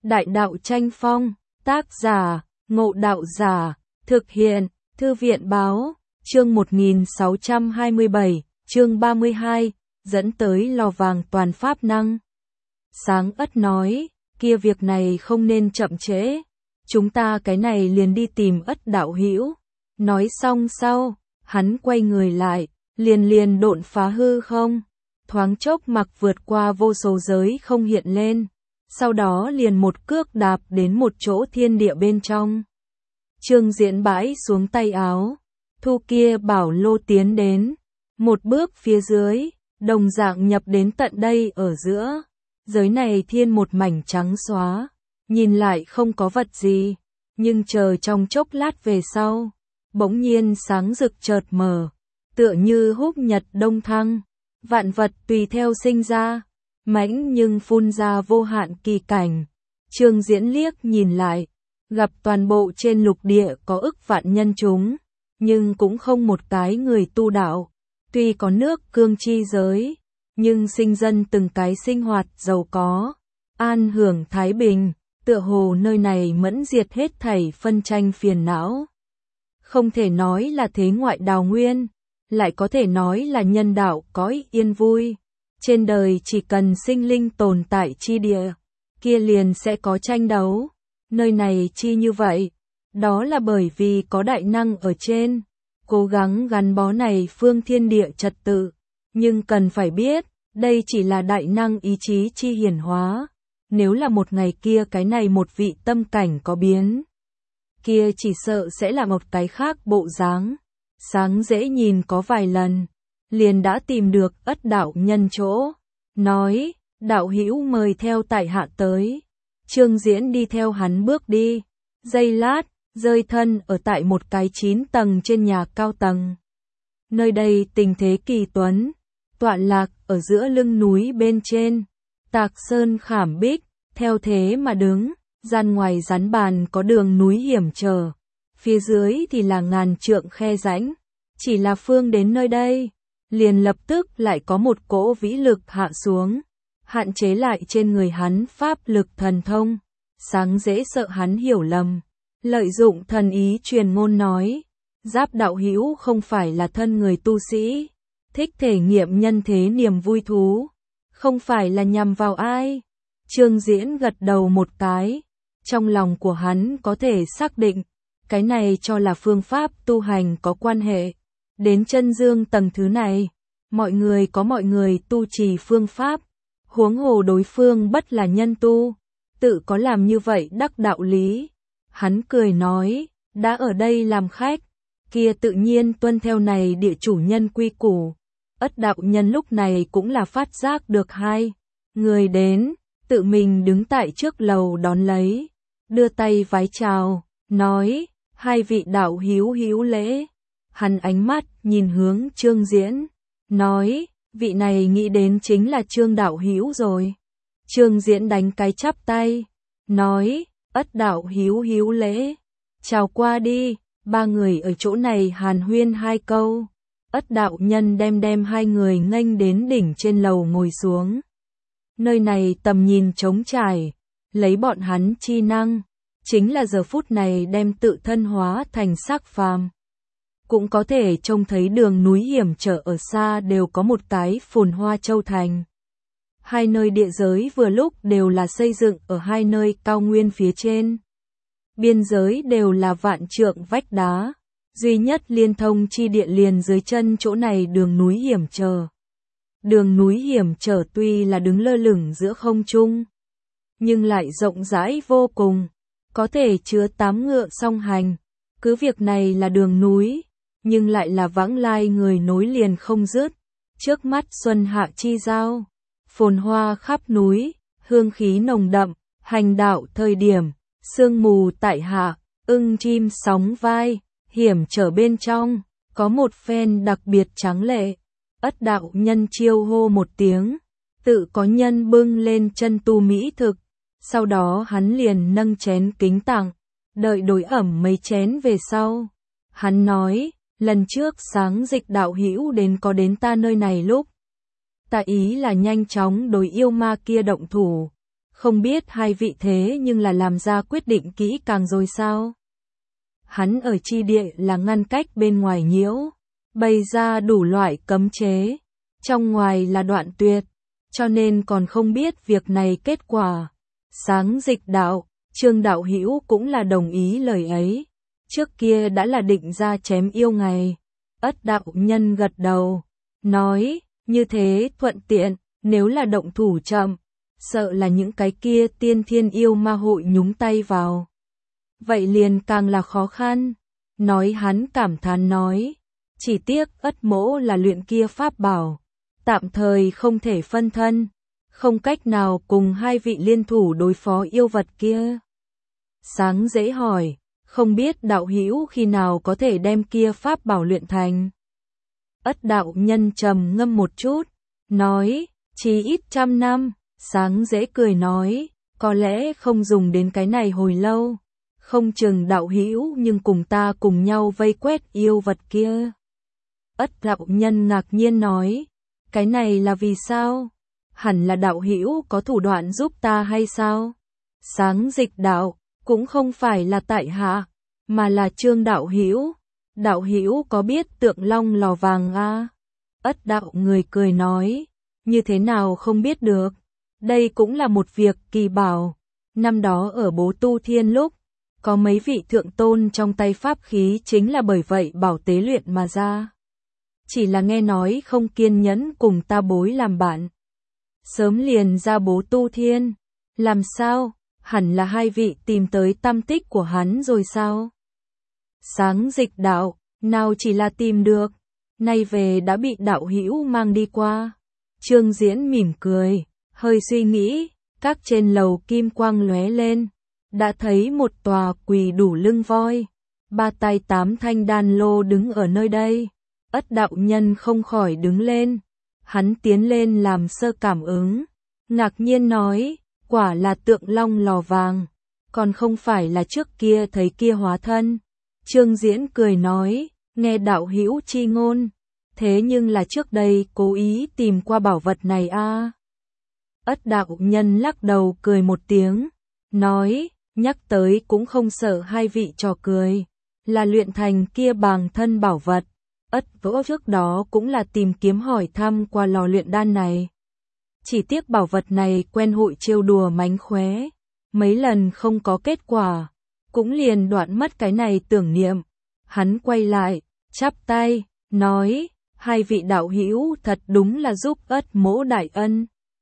Đại đạo tranh phong, tác giả, Ngộ Đạo Giả, thực hiện, Thư viện báo, chương 1627, chương 32, dẫn tới lò vàng toàn pháp năng. Sáng Ất nói, kia việc này không nên chậm trễ, chúng ta cái này liền đi tìm Ất đạo hữu. Nói xong sau, hắn quay người lại, liền độn phá hư không, thoáng chốc mặc vượt qua vô số giới không hiện lên, sau đó liền một cước đạp đến một chỗ thiên địa bên trong. Trương Diễn bãi xuống tay áo, thu kia bảo lô tiến đến, một bước phía dưới, đồng dạng nhập đến tận đây ở giữa. Giới này thiên một mảnh trắng xóa, nhìn lại không có vật gì, nhưng chờ trong chốc lát về sau, bỗng nhiên sáng rực chợt mờ, tựa như húc nhật đông thăng, vạn vật tùy theo sinh ra, mãnh nhưng phun ra vô hạn kỳ cảnh. Trương Diễn liếc nhìn lại, gặp toàn bộ trên lục địa có ức vạn nhân chúng, nhưng cũng không một cái người tu đạo, tuy có nước cương chi giới, nhưng sinh dân từng cái sinh hoạt giàu có, an hưởng thái bình, tựa hồ nơi này mẫn diệt hết thảy phân tranh phiền não. Không thể nói là thế ngoại đào nguyên, lại có thể nói là nhân đạo cõi yên vui. Trên đời chỉ cần sinh linh tồn tại chi địa, kia liền sẽ có tranh đấu. Nơi này chi như vậy, đó là bởi vì có đại năng ở trên, cố gắng gắn bó này phương thiên địa trật tự. Nhưng cần phải biết, đây chỉ là đại năng ý chí chi hiển hóa. Nếu là một ngày kia cái này một vị tâm cảnh có biến, kia chỉ sợ sẽ là một cái khác bộ dáng. Sáng dễ nhìn có vài lần, liền đã tìm được Ất đạo nhân chỗ, nói, đạo hữu mời theo tại hạ tới. Trương Diễn đi theo hắn bước đi, giây lát, rơi thân ở tại một cái 9 tầng trên nhà cao tầng. Nơi đây tình thế kỳ tuấn, tọa lạc ở giữa lưng núi bên trên, tạc sơn khảm bích, theo thế mà đứng, gian ngoài rắn bàn có đường núi hiểm trở, phía dưới thì là ngàn trượng khe rãnh. Chỉ là phương đến nơi đây, liền lập tức lại có một cỗ vĩ lực hạ xuống, hạn chế lại trên người hắn pháp lực thần thông. Sáng dễ sợ hắn hiểu lầm, lợi dụng thần ý truyền ngôn nói, Giáp đạo hữu không phải là thân người tu sĩ, thích thể nghiệm nhân thế niềm vui thú, không phải là nhằm vào ai. Trương Diễn gật đầu một cái, trong lòng của hắn có thể xác định, cái này cho là phương pháp tu hành có quan hệ. Đến chân dương tầng thứ này, mọi người có mọi người tu trì phương pháp, huống hồ đối phương bất là nhân tu, tự có làm như vậy đắc đạo lý. Hắn cười nói, đã ở đây làm khách, kia tự nhiên tuân theo này địa chủ nhân quy củ. Ất đạo nhân lúc này cũng là phát giác được hai người đến, tự mình đứng tại trước lầu đón lấy, đưa tay vái chào, nói, hai vị đạo hữu hữu lễ. Hắn ánh mắt nhìn hướng Trương Diễn, nói, vị này nghĩ đến chính là Trương đạo hữu rồi. Trương Diễn đánh cái chắp tay, nói, Ất đạo hữu hữu lễ, chào qua đi. Ba người ở chỗ này hàn huyên hai câu, Ất đạo nhân đem hai người nghênh đến đỉnh trên lầu ngồi xuống. Nơi này tầm nhìn trống trải, lấy bọn hắn chi năng, chính là giờ phút này đem tự thân hóa thành xác phàm. Cũng có thể trông thấy đường núi hiểm trở ở xa đều có một cái phồn hoa châu thành. Hai nơi địa giới vừa lúc đều là xây dựng ở hai nơi cao nguyên phía trên. Biên giới đều là vạn trượng vách đá, duy nhất liên thông chi địa liền dưới chân chỗ này đường núi hiểm trở. Đường núi hiểm trở tuy là đứng lơ lửng giữa không trung, nhưng lại rộng rãi vô cùng, có thể chứa 8 ngựa song hành. Cứ việc này là đường núi, nhưng lại là vãng lai người nối liền không dứt. Trước mắt xuân hạ chi giao, phồn hoa khắp núi, hương khí nồng đậm, hành đạo thời điểm, sương mù tại hạ, ưng chim sóng vai, hiểm trở bên trong, có một phen đặc biệt tráng lệ. Ất đạo nhân chiêu hô một tiếng, tự có nhân bưng lên chân tu mỹ thực, sau đó hắn liền nâng chén kính tặng, đợi đối ẩm mấy chén về sau. Hắn nói, lần trước Sáng Dịch đạo hữu có đến ta nơi này lúc, ta ý là nhanh chóng đối yêu ma kia động thủ, Không biết hai vị thế nhưng là làm ra quyết định kỹ càng rồi sao? Hắn ở chi địa là ngăn cách bên ngoài nhiễu, bày ra đủ loại cấm chế, trong ngoài là đoạn tuyệt, cho nên còn không biết việc này kết quả. Sáng Dịch đạo, Trương đạo hữu cũng là đồng ý lời ấy, trước kia đã là định ra chém yêu ngày. Ất đạo nhân gật đầu, nói, như thế thuận tiện, nếu là động thủ chậm, sợ là những cái kia tiên thiên yêu ma hội nhúng tay vào. Vậy liền càng là khó khăn. Nói hắn cảm thán nói, chỉ tiếc Ất mỗ là luyện kia pháp bảo, tạm thời không thể phân thân, không cách nào cùng hai vị liên thủ đối phó yêu vật kia. Sáng dễ hỏi, không biết đạo hữu khi nào có thể đem kia pháp bảo luyện thành. Ất đạo nhân trầm ngâm một chút, nói, chỉ ít 100 năm. Sáng dễ cười nói, có lẽ không dùng đến cái này hồi lâu, không chừng đạo hữu nhưng cùng ta cùng nhau vây quét yêu vật kia. Ất đạo nhân ngạc nhiên nói, cái này là vì sao? Hẳn là đạo hữu có thủ đoạn giúp ta hay sao? Sáng Dịch đạo, cũng không phải là tại hạ, mà là Trương đạo hữu. Đạo hữu có biết Tượng Long lò vàng a? Ất đạo người cười nói, như thế nào không biết được, đây cũng là một việc kỳ bảo. Năm đó ở Bố Tu Thiên lúc, có mấy vị thượng tôn trong tay pháp khí chính là bởi vậy bảo tế luyện mà ra. Chỉ là nghe nói không kiên nhẫn cùng ta bối làm bạn, sớm liền ra Bố Tu Thiên. Làm sao? Hẳn là hai vị tìm tới tăm tích của hắn rồi sao? Sáng Dịch đạo, nào chỉ là tìm được, nay về đã bị đạo hữu mang đi qua. Trương Diễn mỉm cười, hơi suy nghĩ, các trên lầu kim quang lóe lên, đã thấy một tòa quỳ đủ lưng voi, 3 tay 8 thanh đan lô đứng ở nơi đây. Ất đạo nhân không khỏi đứng lên, hắn tiến lên làm sơ cảm ứng, ngạc nhiên nói, quả là Tượng Long lò vàng, còn không phải là trước kia thấy kia hóa thân. Trương Diễn cười nói, nghe đạo hữu chi ngôn, thế nhưng là trước đây cố ý tìm qua bảo vật này a. Ất đạo nhân lắc đầu cười một tiếng, nói, nhắc tới cũng không sợ hai vị trò cười, là luyện thành kia bàng thân bảo vật. Ất vỗ trước đó cũng là tìm kiếm hỏi thăm qua lò luyện đan này. Chỉ tiếc bảo vật này quen hội trêu đùa mánh khóe, mấy lần không có kết quả, cũng liền đoạn mất cái này tưởng niệm. Hắn quay lại, chắp tay, nói, hai vị đạo hữu thật đúng là giúp Ất mỗ đại ân.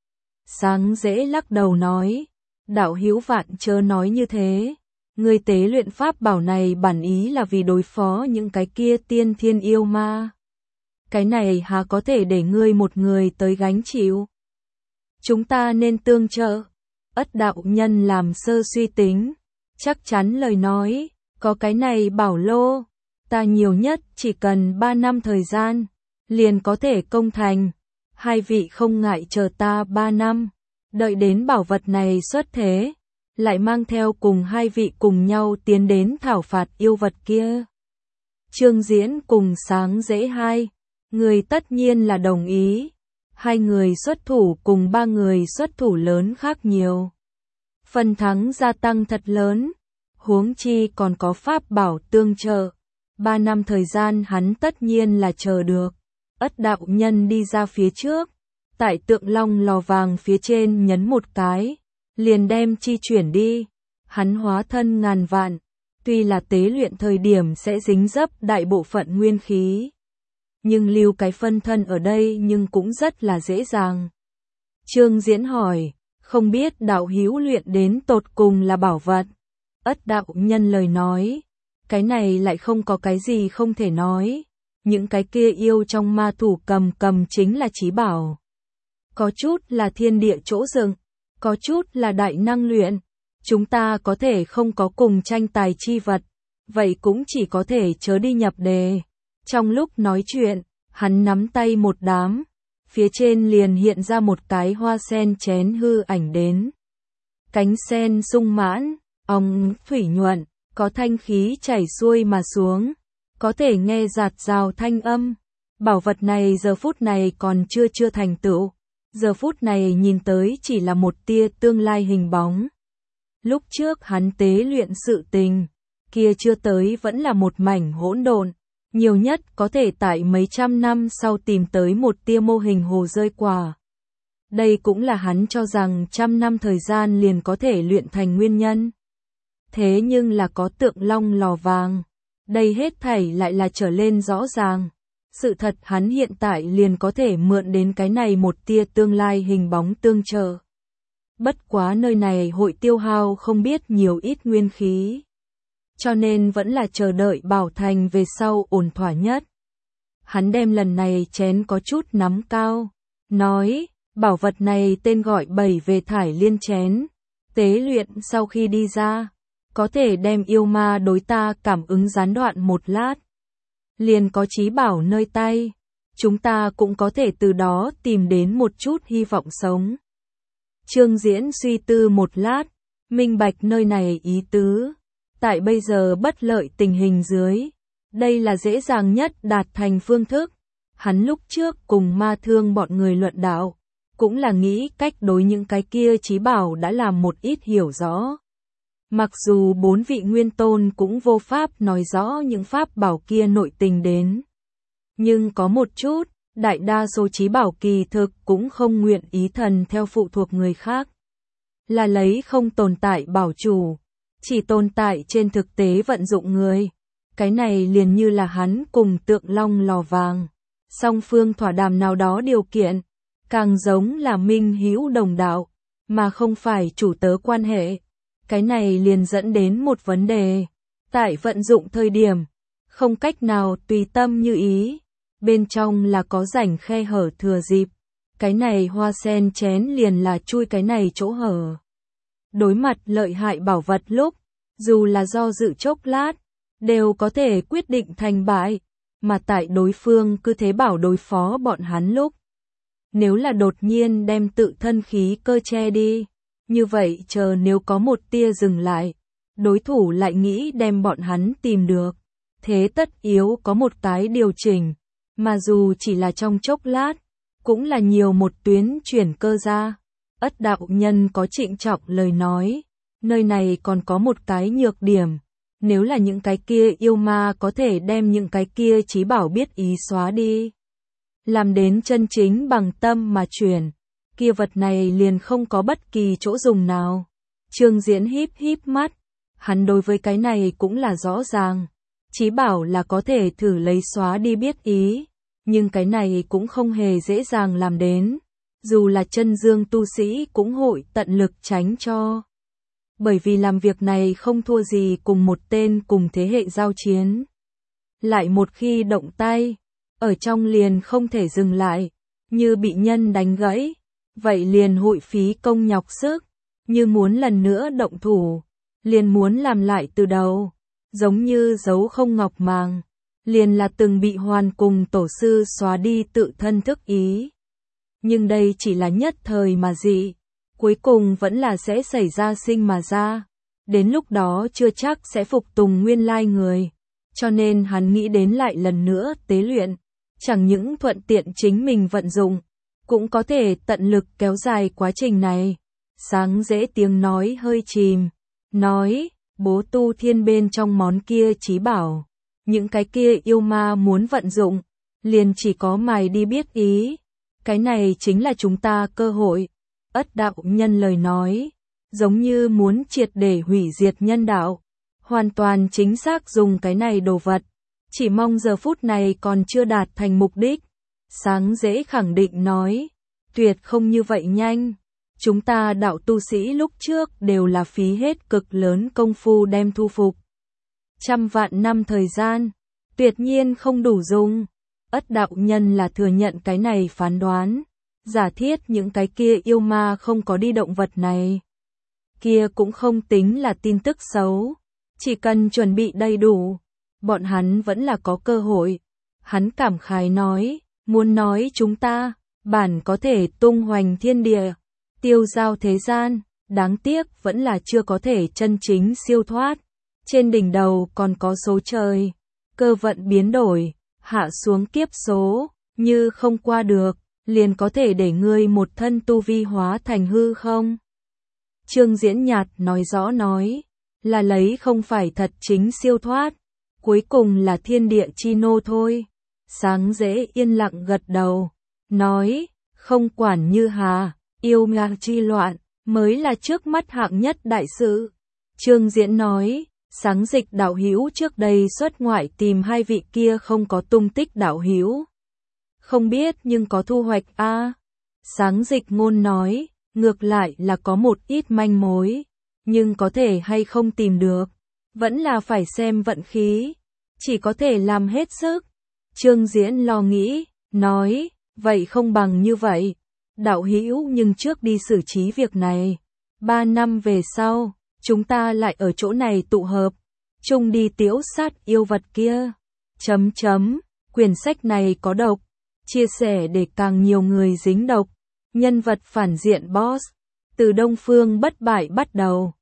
Sáng dễ lắc đầu nói, đạo hữu vạn chớ nói như thế, người tế luyện pháp bảo này bản ý là vì đối phó những cái kia tiên thiên yêu ma. Cái này há có thể để ngươi một người tới gánh chịu. Chúng ta nên tương trợ. Ất đạo nhân làm sơ suy tính, chắc chắn lời nói, có cái này bảo lô, ta nhiều nhất chỉ cần 3 năm thời gian, liền có thể công thành. Hai vị không ngại chờ ta 3 năm, đợi đến bảo vật này xuất thế, lại mang theo cùng hai vị cùng nhau tiến đến thảo phạt yêu vật kia. Trương Diễn cùng Sáng dễ hai người tất nhiên là đồng ý. Hai người xuất thủ cùng 3 người xuất thủ lớn khác nhiều. Phần thắng gia tăng thật lớn, huống chi còn có pháp bảo tương trợ. 3 năm thời gian hắn tất nhiên là chờ được. Ất đạo nhân đi ra phía trước, tại Tượng Long lò vàng phía trên nhấn một cái, liền đem chi chuyển đi. Hắn hóa thân ngàn vạn, tuy là tế luyện thời điểm sẽ dính dấp đại bộ phận nguyên khí, nhưng lưu cái phân thân ở đây nhưng cũng rất là dễ dàng. Trương Diễn hỏi, không biết đạo hữu luyện đến tột cùng là bảo vật. Ất đạo nhân lời nói, cái này lại không có cái gì không thể nói. Những cái kia yêu trong ma thủ cầm chính là chí bảo. Có chút là thiên địa chỗ dựng, có chút là đại năng luyện. Chúng ta có thể không có cùng tranh tài chi vật, vậy cũng chỉ có thể chớ đi nhập đề. Trong lúc nói chuyện, hắn nắm tay một đám, phía trên liền hiện ra một cái hoa sen chén hư ảnh đến. Cánh sen sung mãn, óng thủy nhuận, có thanh khí chảy xuôi mà xuống, có thể nghe rạt rào thanh âm. Bảo vật này giờ phút này còn chưa thành tựu, giờ phút này nhìn tới chỉ là một tia tương lai hình bóng. Lúc trước hắn tế luyện sự tình, kia chưa tới vẫn là một mảnh hỗn độn, nhiều nhất có thể tại mấy trăm năm sau tìm tới một tia mô hình hồ rơi quả. Đây cũng là hắn cho rằng 100 năm thời gian liền có thể luyện thành nguyên nhân. Thế nhưng là có tượng long lò vàng, đây hết thảy lại là trở lên rõ ràng. Sự thật hắn hiện tại liền có thể mượn đến cái này một tia tương lai hình bóng tương trợ. Bất quá nơi này hội tiêu hao không biết nhiều ít nguyên khí. Cho nên vẫn là chờ đợi Bảo Thành về sau ổn thỏa nhất. Hắn đem lần này chén có chút nắm cao, nói, bảo vật này tên gọi 7 về thải liên chén, tế luyện sau khi đi ra, có thể đem yêu ma đối ta cảm ứng gián đoạn một lát. Liền có chí bảo nơi tay, chúng ta cũng có thể từ đó tìm đến một chút hy vọng sống. Trương Diễn suy tư một lát, minh bạch nơi này ý tứ. Tại bây giờ bất lợi tình hình dưới, đây là dễ dàng nhất đạt thành phương thức. Hắn lúc trước cùng ma thương bọn người luận đạo, cũng là nghĩ cách đối những cái kia chí bảo đã làm một ít hiểu rõ. Mặc dù 4 vị nguyên tôn cũng vô pháp nói rõ những pháp bảo kia nội tình đến. Nhưng có một chút, đại đa số chí bảo kỳ thực cũng không nguyện ý thần theo phụ thuộc người khác. Là lấy không tồn tại bảo chủ, chỉ tồn tại trên thực tế vận dụng người. Cái này liền như là hắn cùng tượng long lò vàng, song phương thỏa đàm nào đó điều kiện, càng giống là minh hữu đồng đạo, mà không phải chủ tớ quan hệ. Cái này liền dẫn đến một vấn đề, tại vận dụng thời điểm, không cách nào tùy tâm như ý, bên trong là có rãnh khe hở thừa dịp, cái này hoa sen chén liền là chui cái này chỗ hở. Đối mặt lợi hại bảo vật lúc, dù là do dự chốc lát, đều có thể quyết định thành bại, mà tại đối phương cứ thế bảo đối phó bọn hắn lúc. Nếu là đột nhiên đem tự thân khí cơ che đi, như vậy chờ nếu có một tia dừng lại, đối thủ lại nghĩ đem bọn hắn tìm được, thế tất yếu có một cái điều chỉnh, mà dù chỉ là trong chốc lát, cũng là nhiều một tuyến chuyển cơ ra. Ất đạo nhân có trịnh trọng lời nói, nơi này còn có một cái nhược điểm, nếu là những cái kia yêu ma có thể đem những cái kia chí bảo biết ý xóa đi, làm đến chân chính bằng tâm mà chuyển, kia vật này liền không có bất kỳ chỗ dùng nào. Trương Diễn híp híp mắt, hắn đối với cái này cũng là rõ ràng, chí bảo là có thể thử lấy xóa đi biết ý, nhưng cái này cũng không hề dễ dàng làm đến, dù là chân dương tu sĩ cũng hội tận lực tránh cho. Bởi vì làm việc này không thua gì cùng một tên cùng thế hệ giao chiến. Lại một khi động tay, ở trong liền không thể dừng lại, như bị nhân đánh gãy, vậy liền hội phí công nhọc sức, như muốn lần nữa động thủ, liền muốn làm lại từ đầu, giống như dấu không ngọc màng, liền là từng bị hoàn cùng tổ sư xóa đi tự thân thức ý. Nhưng đây chỉ là nhất thời mà dị, cuối cùng vẫn là sẽ xảy ra sinh mà ra, đến lúc đó chưa chắc sẽ phục tùng nguyên lai người, cho nên hắn nghĩ đến lại lần nữa tế luyện, chẳng những thuận tiện chính mình vận dụng, cũng có thể tận lực kéo dài quá trình này. Sáng dễ tiếng nói hơi chìm, nói, bố tu thiên bên trong món kia chí bảo, những cái kia yêu ma muốn vận dụng, liền chỉ có mài đi biết ý, cái này chính là chúng ta cơ hội. Ất đạo nhân lời nói, giống như muốn triệt để hủy diệt nhân đạo, hoàn toàn chính xác dùng cái này đồ vật, chỉ mong giờ phút này còn chưa đạt thành mục đích. Sáng dễ khẳng định nói, tuyệt không như vậy nhanh, chúng ta đạo tu sĩ lúc trước đều là phí hết cực lớn công phu đem thu phục. 100 vạn năm thời gian, tuyệt nhiên không đủ dùng. Ất đạo nhân là thừa nhận cái này phán đoán, giả thiết những cái kia yêu ma không có đi động vật này. Kia cũng không tính là tin tức xấu, chỉ cần chuẩn bị đầy đủ, bọn hắn vẫn là có cơ hội. Hắn cảm khái nói, muốn nói chúng ta, bản có thể tung hoành thiên địa, tiêu giao thế gian, đáng tiếc vẫn là chưa có thể chân chính siêu thoát. Trên đỉnh đầu còn có số trời, cơ vận biến đổi, hạ xuống kiếp số, như không qua được, liền có thể để ngươi một thân tu vi hóa thành hư không? Trương Diễn nhạt nói rõ nói, là lấy không phải thật chính siêu thoát, cuối cùng là thiên địa chi nô thôi. Sáng dễ yên lặng gật đầu, nói, không quản như hà, yêu ngạc chi loạn, mới là trước mắt hạng nhất đại sự. Trương Diễn nói, Sáng Dịch đạo hữu trước đây xuất ngoại tìm hai vị kia không có tung tích đạo hữu. Không biết nhưng có thu hoạch a. Sáng Dịch ngôn nói, ngược lại là có một ít manh mối, nhưng có thể hay không tìm được, vẫn là phải xem vận khí, chỉ có thể làm hết sức. Trương Diễn lo nghĩ, nói, vậy không bằng như vậy, đạo hữu nhưng trước đi xử trí việc này, 3 năm về sau, chúng ta lại ở chỗ này tụ hợp, chung đi tiễu sát yêu vật kia. Quyển sách này có độc, chia sẻ để càng nhiều người dính độc. Nhân vật phản diện boss, từ Đông Phương bất bại bắt đầu.